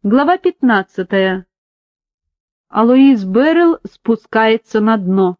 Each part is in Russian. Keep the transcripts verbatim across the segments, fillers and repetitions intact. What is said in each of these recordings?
Глава пятнадцатая. Алоиз Беррелл спускается на дно.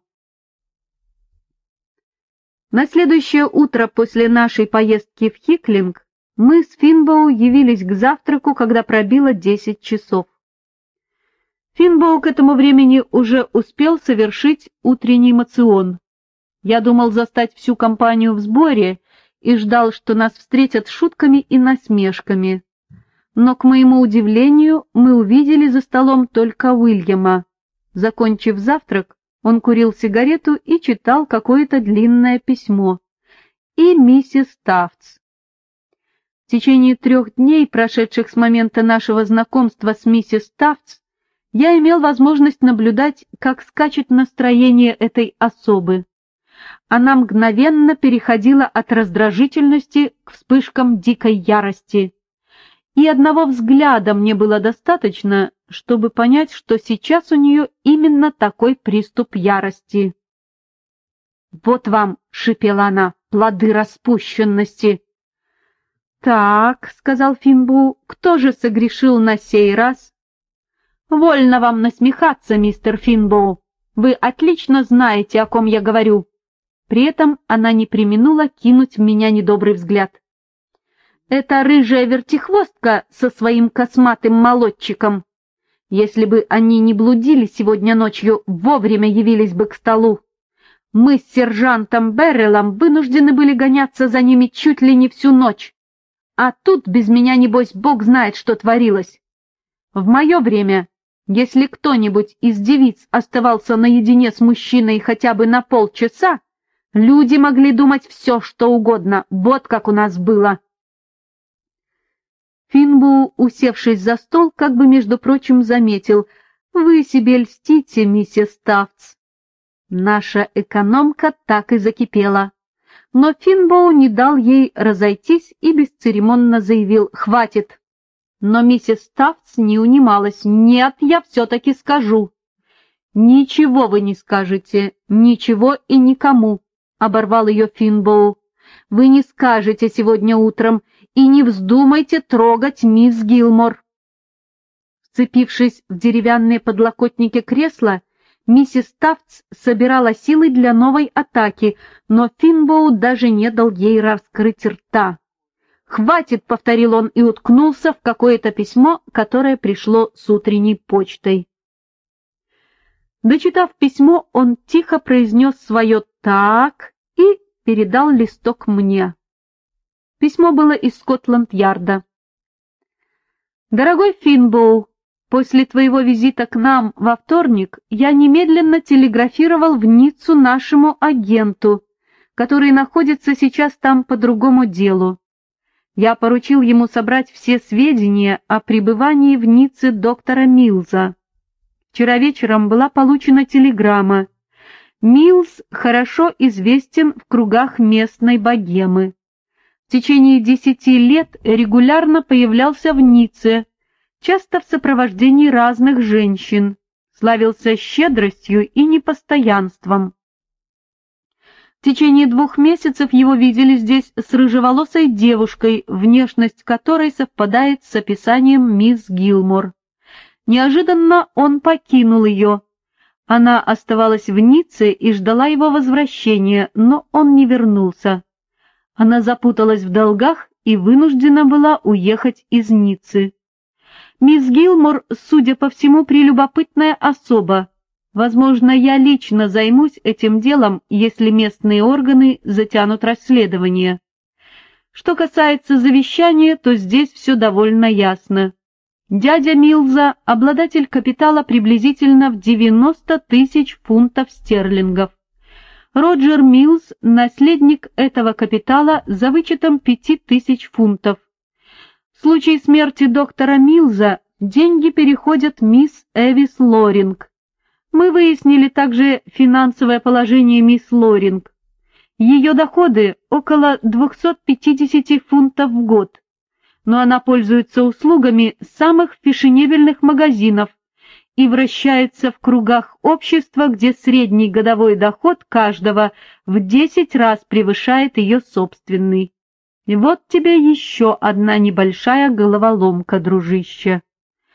На следующее утро после нашей поездки в Хиклинг мы с Финбоу явились к завтраку, когда пробило десять часов. Финбоу к этому времени уже успел совершить утренний моцион. Я думал застать всю компанию в сборе и ждал, что нас встретят шутками и насмешками. Но, к моему удивлению, мы увидели за столом только Уильяма. Закончив завтрак, он курил сигарету и читал какое-то длинное письмо. И миссис Тафтс. В течение трех дней, прошедших с момента нашего знакомства с миссис Тафтс, я имел возможность наблюдать, как скачет настроение этой особы. Она мгновенно переходила от раздражительности к вспышкам дикой ярости. И одного взгляда мне было достаточно, чтобы понять, что сейчас у нее именно такой приступ ярости. «Вот вам», — шипела она, — «плоды распущенности». «Так», — сказал Финбоу, — «кто же согрешил на сей раз?» «Вольно вам насмехаться, мистер Финбоу. Вы отлично знаете, о ком я говорю». При этом она не преминула кинуть в меня недобрый взгляд. «Это рыжая вертихвостка со своим косматым молодчиком. Если бы они не блудили сегодня ночью, вовремя явились бы к столу. Мы с сержантом Берреллом вынуждены были гоняться за ними чуть ли не всю ночь. А тут без меня, небось, бог знает, что творилось. В мое время, если кто-нибудь из девиц оставался наедине с мужчиной хотя бы на полчаса, люди могли думать все, что угодно. Вот как у нас было». Финбоу, усевшись за стол, как бы, между прочим, заметил: «Вы себе льстите, миссис Тафтс». Наша экономка так и закипела. Но Финбоу не дал ей разойтись и бесцеремонно заявил: «Хватит». Но миссис Тафтс не унималась: «Нет, я все-таки скажу». «Ничего вы не скажете, ничего и никому», — оборвал ее Финбоу. «Вы не скажете сегодня утром, и не вздумайте трогать мисс Гилмор». Вцепившись в деревянные подлокотники кресла, миссис Тафтс собирала силы для новой атаки, но Финбоу даже не дал ей раскрыть рта. «Хватит», — повторил он и уткнулся в какое-то письмо, которое пришло с утренней почтой. Дочитав письмо, он тихо произнес свое «так» и передал листок мне. Письмо было из Скотланд-Ярда. «Дорогой Финбоу, после твоего визита к нам во вторник я немедленно телеграфировал в Ниццу нашему агенту, который находится сейчас там по другому делу. Я поручил ему собрать все сведения о пребывании в Ницце доктора Милза. Вчера вечером была получена телеграмма. Милз хорошо известен в кругах местной богемы. В течение десяти лет регулярно появлялся в Ницце, часто в сопровождении разных женщин, славился щедростью и непостоянством. В течение двух месяцев его видели здесь с рыжеволосой девушкой, внешность которой совпадает с описанием мисс Гилмор. Неожиданно он покинул ее. Она оставалась в Ницце и ждала его возвращения, но он не вернулся. Она запуталась в долгах и вынуждена была уехать из Ниццы. Мисс Гилмор, судя по всему, прелюбопытная особа. Возможно, я лично займусь этим делом, если местные органы затянут расследование. Что касается завещания, то здесь все довольно ясно. Дядя Милза — обладатель капитала приблизительно в девяносто тысяч фунтов стерлингов. Роджер Милз — наследник этого капитала за вычетом пяти тысяч фунтов. В случае смерти доктора Милза деньги переходят мисс Эвис Лоринг. Мы выяснили также финансовое положение мисс Лоринг. Ее доходы около двухсот пятидесяти фунтов в год, но она пользуется услугами самых фешенебельных магазинов и вращается в кругах общества, где средний годовой доход каждого в десять раз превышает ее собственный. И вот тебе еще одна небольшая головоломка, дружище.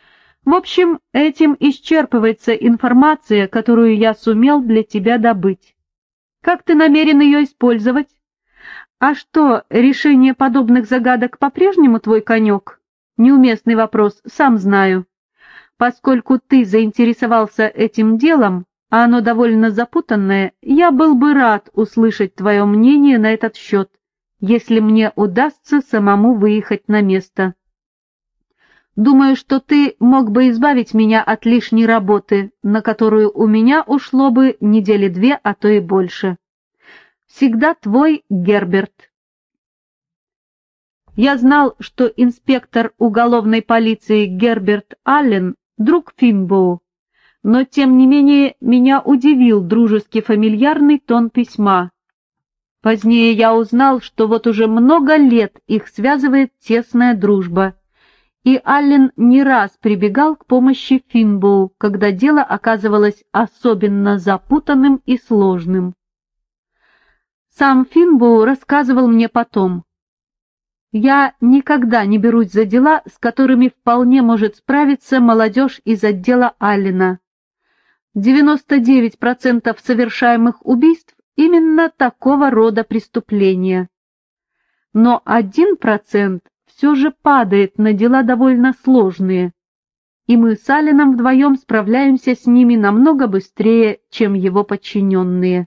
В общем, этим исчерпывается информация, которую я сумел для тебя добыть. Как ты намерен ее использовать? А что, решение подобных загадок по-прежнему твой конек? Неуместный вопрос, сам знаю. Поскольку ты заинтересовался этим делом, а оно довольно запутанное, я был бы рад услышать твое мнение на этот счет, если мне удастся самому выехать на место. Думаю, что ты мог бы избавить меня от лишней работы, на которую у меня ушло бы недели две, а то и больше. Всегда твой Герберт. Я знал, что инспектор уголовной полиции Герберт Аллен — друг Финбоу, но тем не менее меня удивил дружески фамильярный тон письма. Позднее я узнал, что вот уже много лет их связывает тесная дружба, и Аллен не раз прибегал к помощи Финбоу, когда дело оказывалось особенно запутанным и сложным. Сам Финбоу рассказывал мне потом: «Я никогда не берусь за дела, с которыми вполне может справиться молодежь из отдела Аллена. девяносто девять процентов совершаемых убийств именно такого рода преступления. Но один процент все же падает на дела довольно сложные, и мы с Алленом вдвоем справляемся с ними намного быстрее, чем его подчиненные».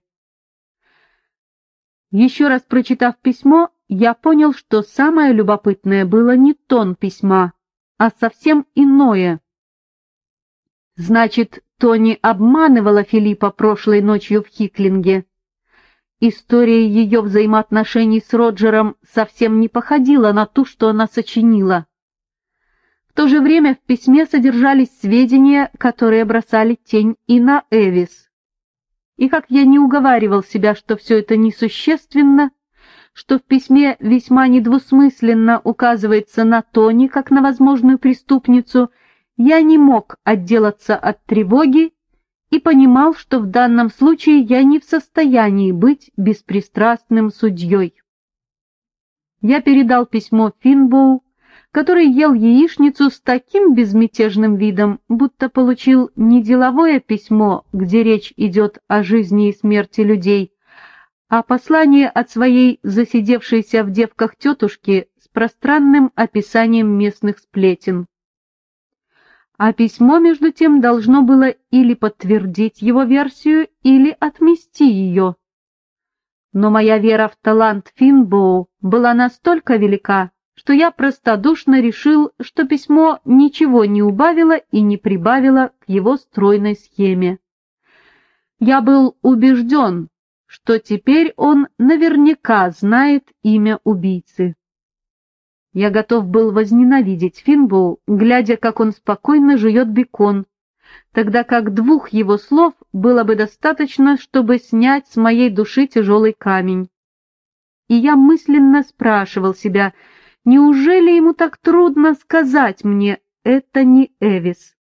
Еще раз прочитав письмо, я понял, что самое любопытное было не тон письма, а совсем иное. Значит, Тони обманывала Филиппа прошлой ночью в Хиклинге. История ее взаимоотношений с Роджером совсем не походила на ту, что она сочинила. В то же время в письме содержались сведения, которые бросали тень и на Эвис. И как я не уговаривал себя, что все это несущественно, что в письме весьма недвусмысленно указывается на Тони как на возможную преступницу, я не мог отделаться от тревоги и понимал, что в данном случае я не в состоянии быть беспристрастным судьей. Я передал письмо Финбоу, который ел яичницу с таким безмятежным видом, будто получил не деловое письмо, где речь идет о жизни и смерти людей, а послание от своей засидевшейся в девках тетушки с пространным описанием местных сплетен. А письмо, между тем, должно было или подтвердить его версию, или отмести ее. Но моя вера в талант Финбоу была настолько велика, что я простодушно решил, что письмо ничего не убавило и не прибавило к его стройной схеме. Я был убежден, что теперь он наверняка знает имя убийцы. Я готов был возненавидеть Финбоу, глядя, как он спокойно жует бекон, тогда как двух его слов было бы достаточно, чтобы снять с моей души тяжелый камень. И я мысленно спрашивал себя, неужели ему так трудно сказать мне: это не Эвис?